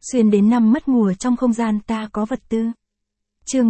Xuyên đến năm mất mùa trong không gian ta có vật tư. Chương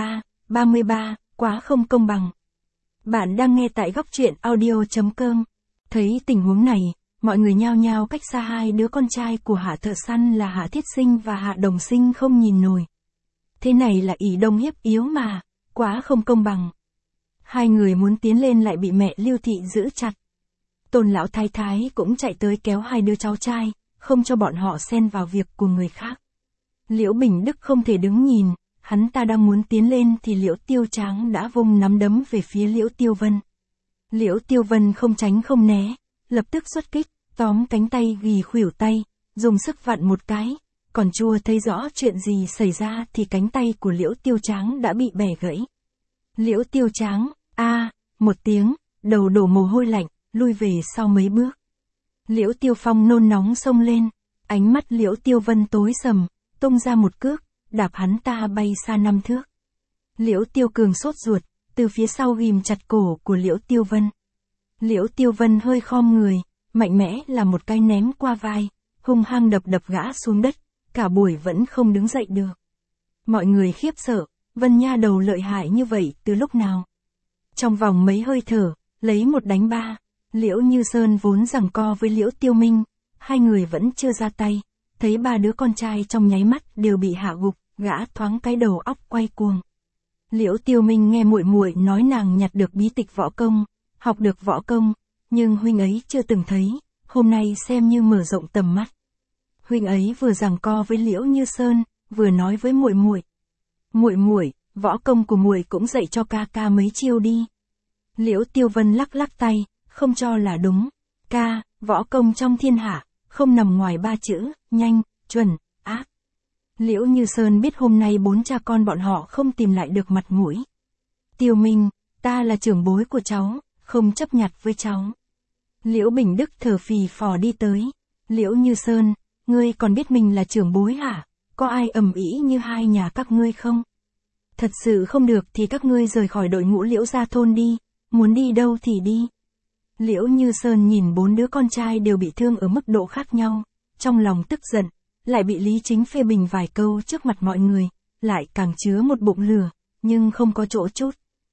33, quá không công bằng. Bạn đang nghe tại góc truyện audio.com. Thấy tình huống này, mọi người nhao nhao cách xa hai đứa con trai của Hạ Thợ Săn là Hạ Thiết Sinh và Hạ Đồng Sinh không nhìn nổi. Thế này là ỷ đông hiếp yếu mà, quá không công bằng. Hai người muốn tiến lên lại bị mẹ Lưu Thị giữ chặt. Tôn lão thái thái cũng chạy tới kéo hai đứa cháu trai, không cho bọn họ xen vào việc của người khác. Liễu Bình Đức không thể đứng nhìn, hắn ta đang muốn tiến lên thì Liễu Tiêu Tráng đã vung nắm đấm về phía Liễu Tiêu Vân. Liễu Tiêu Vân không tránh không né, lập tức xuất kích, tóm cánh tay gỉ khuỷu tay, dùng sức vặn một cái, còn chưa thấy rõ chuyện gì xảy ra thì cánh tay của Liễu Tiêu Tráng đã bị bẻ gãy. Liễu Tiêu Tráng, một tiếng, đầu đổ mồ hôi lạnh, lui về sau mấy bước. Liễu Tiêu Phong nôn nóng xông lên, ánh mắt Liễu Tiêu Vân tối sầm, tung ra một cước, đạp hắn ta bay xa 5 thước. Liễu Tiêu Cường sốt ruột, từ phía sau ghim chặt cổ của Liễu Tiêu Vân. Liễu Tiêu Vân hơi khom người, mạnh mẽ là một cái ném qua vai, hung hăng đập gã xuống đất, cả buổi vẫn không đứng dậy được. Mọi người khiếp sợ, Vân nha đầu lợi hại như vậy từ lúc nào? Trong vòng mấy hơi thở, lấy một đánh ba, Liễu Như Sơn vốn giằng co với Liễu Tiêu Minh, hai người vẫn chưa ra tay, thấy ba đứa con trai trong nháy mắt đều bị hạ gục, gã thoáng cái đầu óc quay cuồng. Liễu Tiêu Minh nghe muội muội nói nàng nhặt được bí tịch võ công, học được võ công, nhưng huynh ấy chưa từng thấy, hôm nay xem như mở rộng tầm mắt. Huynh ấy vừa giằng co với Liễu Như Sơn, vừa nói với muội muội: "Muội muội, võ công của muội cũng dạy cho ca ca mấy chiêu đi." Liễu Tiêu Vân lắc lắc tay, không cho là đúng. "Ca, võ công trong thiên hạ, không nằm ngoài 3 chữ, nhanh, chuẩn, ác." Liễu Như Sơn biết hôm nay 4 cha con bọn họ không tìm lại được mặt mũi. "Tiêu Minh, ta là trưởng bối của cháu, không chấp nhặt với cháu." Liễu Bình Đức thở phì phò đi tới. "Liễu Như Sơn, ngươi còn biết mình là trưởng bối hả? Có ai ầm ĩ như hai nhà các ngươi không? Thật sự không được thì các ngươi rời khỏi đội ngũ Liễu gia thôn đi, muốn đi đâu thì đi." Liễu Như Sơn nhìn 4 đứa con trai đều bị thương ở mức độ khác nhau, trong lòng tức giận, lại bị Lý Chính phê bình vài câu trước mặt mọi người, lại càng chứa một bụng lửa, nhưng không có chỗ trút.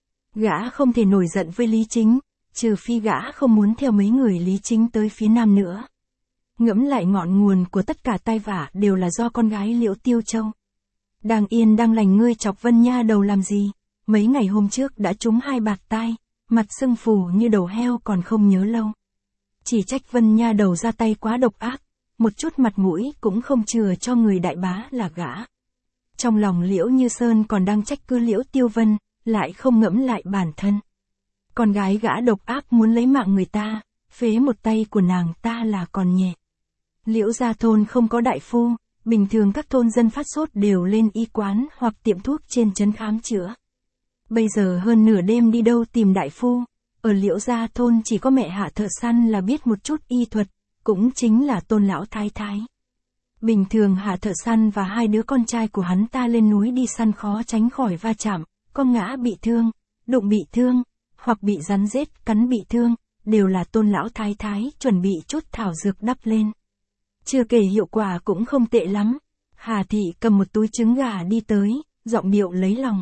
Gã không thể nổi giận với Lý Chính, trừ phi gã không muốn theo mấy người Lý Chính tới phía nam nữa. Ngẫm lại ngọn nguồn của tất cả tai vạ đều là do con gái Liễu Tiêu Châu. Đang yên đang lành ngươi chọc Vân nha đầu làm gì? Mấy ngày hôm trước đã trúng 2 bạt tai, mặt sưng phù như đầu heo còn không nhớ lâu. Chỉ trách Vân nha đầu ra tay quá độc ác, một chút mặt mũi cũng không chừa cho người đại bá là gã. Trong lòng Liễu Như Sơn còn đang trách cứ Liễu Tiêu Vân, lại không ngẫm lại bản thân. Con gái gã độc ác muốn lấy mạng người ta, phế một tay của nàng ta là còn nhẹ. Liễu gia thôn không có đại phu, bình thường các thôn dân phát sốt đều lên y quán hoặc tiệm thuốc trên trấn khám chữa. Bây giờ hơn nửa đêm đi đâu tìm đại phu, ở Liễu gia thôn chỉ có mẹ Hạ Thợ Săn là biết một chút y thuật, cũng chính là Tôn lão thái thái. Bình thường Hạ Thợ Săn và hai đứa con trai của hắn ta lên núi đi săn khó tránh khỏi va chạm, con ngã bị thương, đụng bị thương, hoặc bị rắn rết cắn bị thương, đều là Tôn lão thái thái chuẩn bị chút thảo dược đắp lên. Chưa kể hiệu quả cũng không tệ lắm. Hà Thị cầm một túi trứng gà đi tới, giọng điệu lấy lòng.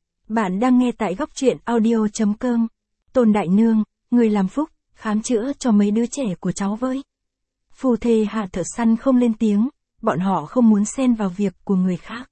Bạn đang nghe tại góc truyện audio.com. "Tôn đại nương, người làm phúc, khám chữa cho mấy đứa trẻ của cháu với." Phu thê Hạ Thợ Săn không lên tiếng, bọn họ không muốn xen vào việc của người khác.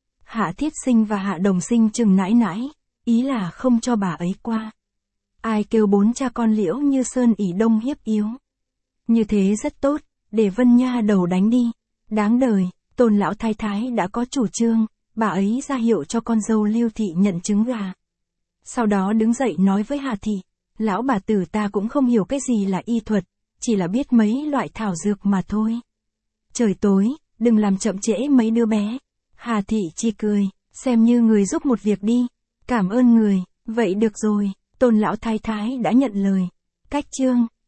Hạ Thiết Sinh và Hạ Đồng Sinh chừng nãi nãi, ý là không cho bà ấy qua. Ai kêu 4 cha con Liễu Như Sơn ỷ đông hiếp yếu. Như thế rất tốt, để Vân nha đầu đánh đi. Đáng đời, Tôn lão thái thái đã có chủ trương, bà ấy ra hiệu cho con dâu Lưu Thị nhận trứng gà. Sau đó đứng dậy nói với Hà Thị: "Lão bà tử ta cũng không hiểu cái gì là y thuật, chỉ là biết mấy loại thảo dược mà thôi. Trời tối, đừng làm chậm trễ mấy đứa bé." Hà Thị chỉ cười, xem như người giúp một việc đi. "Cảm ơn người, vậy được rồi." Tôn lão thái thái đã nhận lời. Cách chương